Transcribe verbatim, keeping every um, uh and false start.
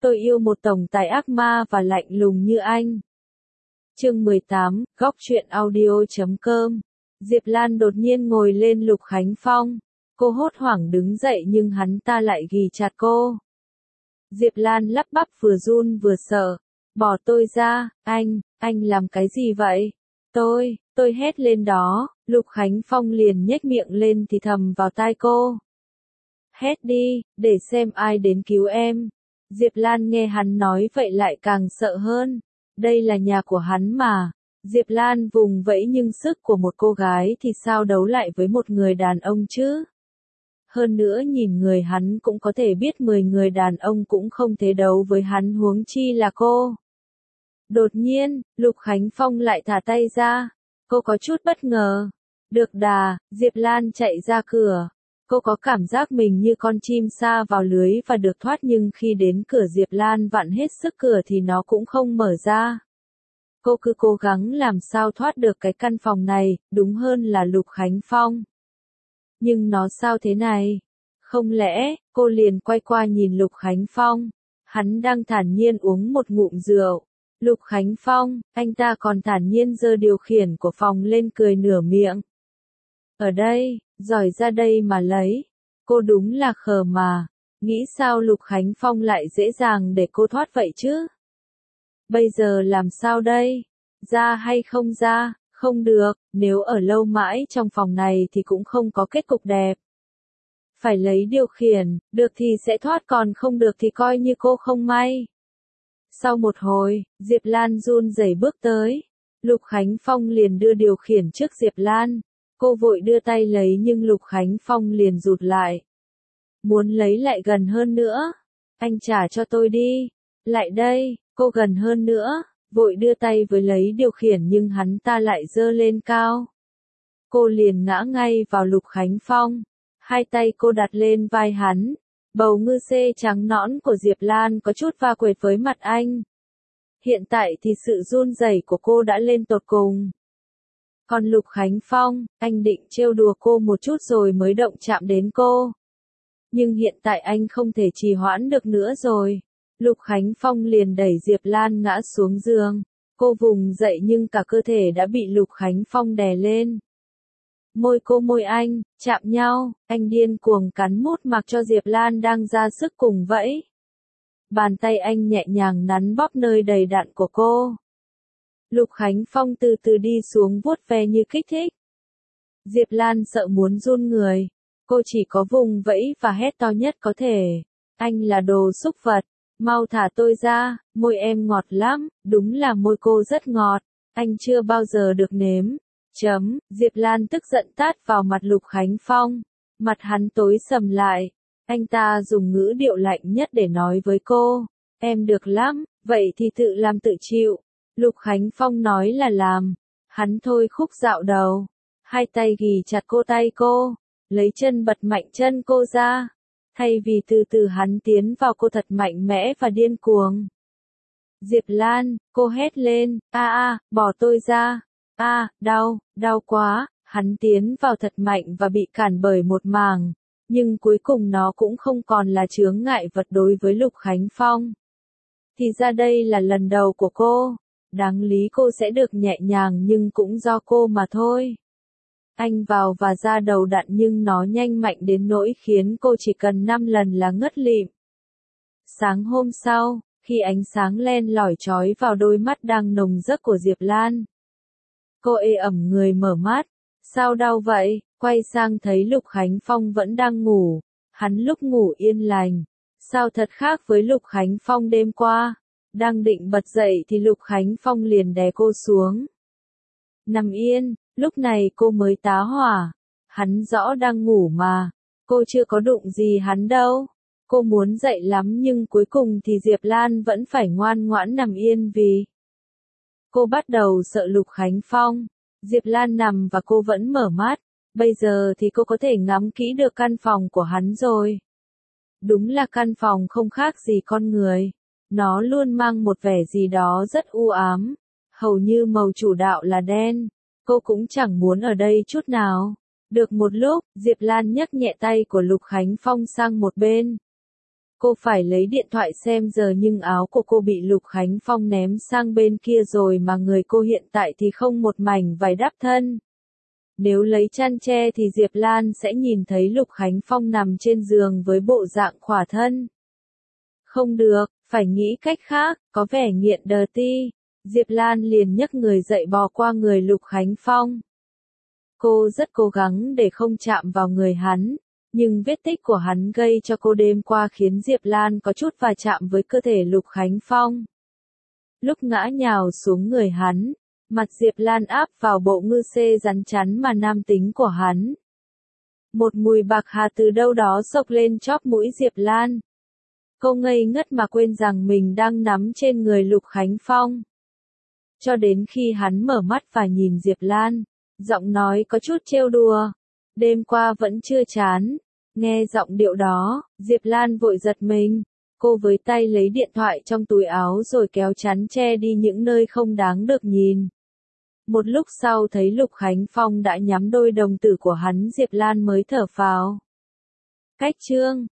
Tôi yêu một tổng tài ác ma và lạnh lùng như anh. Chương mười tám, góc truyện audio chấm com. Diệp Lan đột nhiên ngồi lên Lục Khánh Phong. Cô hốt hoảng đứng dậy nhưng hắn ta lại ghì chặt cô. Diệp Lan lắp bắp vừa run vừa sợ. Bỏ tôi ra, anh, anh làm cái gì vậy? Tôi, tôi hét lên đó, Lục Khánh Phong liền nhếch miệng lên thì thầm vào tai cô. Hét đi, để xem ai đến cứu em. Diệp Lan nghe hắn nói vậy lại càng sợ hơn. Đây là nhà của hắn mà. Diệp Lan vùng vẫy nhưng sức của một cô gái thì sao đấu lại với một người đàn ông chứ? Hơn nữa nhìn người hắn cũng có thể biết mười người đàn ông cũng không thể đấu với hắn huống chi là cô. Đột nhiên, Lục Khánh Phong lại thả tay ra. Cô có chút bất ngờ. Được đà, Diệp Lan chạy ra cửa. Cô có cảm giác mình như con chim sa vào lưới và được thoát nhưng khi đến cửa Diệp Lan vặn hết sức cửa thì nó cũng không mở ra. Cô cứ cố gắng làm sao thoát được cái căn phòng này, đúng hơn là Lục Khánh Phong. Nhưng nó sao thế này? Không lẽ, cô liền quay qua nhìn Lục Khánh Phong. Hắn đang thản nhiên uống một ngụm rượu. Lục Khánh Phong, anh ta còn thản nhiên giơ điều khiển của phòng lên cười nửa miệng. Ở đây, giỏi ra đây mà lấy. Cô đúng là khờ mà. Nghĩ sao Lục Khánh Phong lại dễ dàng để cô thoát vậy chứ? Bây giờ làm sao đây? Ra hay không ra? Không được, nếu ở lâu mãi trong phòng này thì cũng không có kết cục đẹp. Phải lấy điều khiển, được thì sẽ thoát còn không được thì coi như cô không may. Sau một hồi, Diệp Lan run rẩy bước tới. Lục Khánh Phong liền đưa điều khiển trước Diệp Lan. Cô vội đưa tay lấy nhưng Lục Khánh Phong liền rụt lại. Muốn lấy lại gần hơn nữa. Anh trả cho tôi đi. Lại đây, cô gần hơn nữa. Vội đưa tay với lấy điều khiển nhưng hắn ta lại giơ lên cao. Cô liền ngã ngay vào Lục Khánh Phong. Hai tay cô đặt lên vai hắn. Bầu ngư xê trắng nõn của Diệp Lan có chút va quệt với mặt anh. Hiện tại thì sự run rẩy của cô đã lên tột cùng. Còn Lục Khánh Phong, anh định trêu đùa cô một chút rồi mới động chạm đến cô. Nhưng hiện tại anh không thể trì hoãn được nữa rồi. Lục Khánh Phong liền đẩy Diệp Lan ngã xuống giường. Cô vùng dậy nhưng cả cơ thể đã bị Lục Khánh Phong đè lên. Môi cô môi anh, chạm nhau, anh điên cuồng cắn mút mặc cho Diệp Lan đang ra sức cùng vẫy. Bàn tay anh nhẹ nhàng nắn bóp nơi đầy đặn của cô. Lục Khánh Phong từ từ đi xuống vuốt ve như kích thích. Diệp Lan sợ muốn run người. Cô chỉ có vùng vẫy và hét to nhất có thể. Anh là đồ xúc vật. Mau thả tôi ra, môi em ngọt lắm, đúng là môi cô rất ngọt. Anh chưa bao giờ được nếm. Chấm, Diệp Lan tức giận tát vào mặt Lục Khánh Phong. Mặt hắn tối sầm lại. Anh ta dùng ngữ điệu lạnh nhất để nói với cô. Em được lắm, vậy thì tự làm tự chịu. Lục Khánh Phong nói là làm. Hắn thôi khúc dạo đầu. Hai tay ghì chặt cô tay cô. Lấy chân bật mạnh chân cô ra. Thay vì từ từ hắn tiến vào cô thật mạnh mẽ và điên cuồng. Diệp Lan, cô hét lên. A a, bỏ tôi ra. A, đau, đau quá. Hắn tiến vào thật mạnh và bị cản bởi một mảng. Nhưng cuối cùng nó cũng không còn là chướng ngại vật đối với Lục Khánh Phong. Thì ra đây là lần đầu của cô. Đáng lý cô sẽ được nhẹ nhàng nhưng cũng do cô mà thôi. Anh vào và ra đầu đặn nhưng nó nhanh mạnh đến nỗi khiến cô chỉ cần năm lần là ngất lịm. Sáng hôm sau, khi ánh sáng len lỏi chói vào đôi mắt đang nồng giấc của Diệp Lan. Cô ê ẩm người mở mắt. Sao đau vậy? Quay sang thấy Lục Khánh Phong vẫn đang ngủ. Hắn lúc ngủ yên lành. Sao thật khác với Lục Khánh Phong đêm qua. Đang định bật dậy thì Lục Khánh Phong liền đè cô xuống. Nằm yên, lúc này cô mới tá hỏa. Hắn rõ đang ngủ mà. Cô chưa có đụng gì hắn đâu. Cô muốn dậy lắm nhưng cuối cùng thì Diệp Lan vẫn phải ngoan ngoãn nằm yên vì cô bắt đầu sợ Lục Khánh Phong. Diệp Lan nằm và cô vẫn mở mắt. Bây giờ thì cô có thể ngắm kỹ được căn phòng của hắn rồi. Đúng là căn phòng không khác gì con người. Nó luôn mang một vẻ gì đó rất u ám. Hầu như màu chủ đạo là đen. Cô cũng chẳng muốn ở đây chút nào. Được một lúc, Diệp Lan nhấc nhẹ tay của Lục Khánh Phong sang một bên. Cô phải lấy điện thoại xem giờ nhưng áo của cô bị Lục Khánh Phong ném sang bên kia rồi mà người cô hiện tại thì không một mảnh vải đắp thân. Nếu lấy chăn che thì Diệp Lan sẽ nhìn thấy Lục Khánh Phong nằm trên giường với bộ dạng khỏa thân. Không được, phải nghĩ cách khác, có vẻ nghiện đờ ti. Diệp Lan liền nhấc người dậy bò qua người Lục Khánh Phong. Cô rất cố gắng để không chạm vào người hắn, nhưng vết tích của hắn gây cho cô đêm qua khiến Diệp Lan có chút va chạm với cơ thể Lục Khánh Phong. Lúc ngã nhào xuống người hắn, mặt Diệp Lan áp vào bộ ngư xê rắn chắn mà nam tính của hắn. Một mùi bạc hà từ đâu đó xộc lên chóp mũi Diệp Lan. Cô ngây ngất mà quên rằng mình đang nắm trên người Lục Khánh Phong. Cho đến khi hắn mở mắt và nhìn Diệp Lan, giọng nói có chút trêu đùa. Đêm qua vẫn chưa chán. Nghe giọng điệu đó, Diệp Lan vội giật mình. Cô với tay lấy điện thoại trong túi áo rồi kéo chắn che đi những nơi không đáng được nhìn. Một lúc sau thấy Lục Khánh Phong đã nhắm đôi đồng tử của hắn, Diệp Lan mới thở phào. Cách chương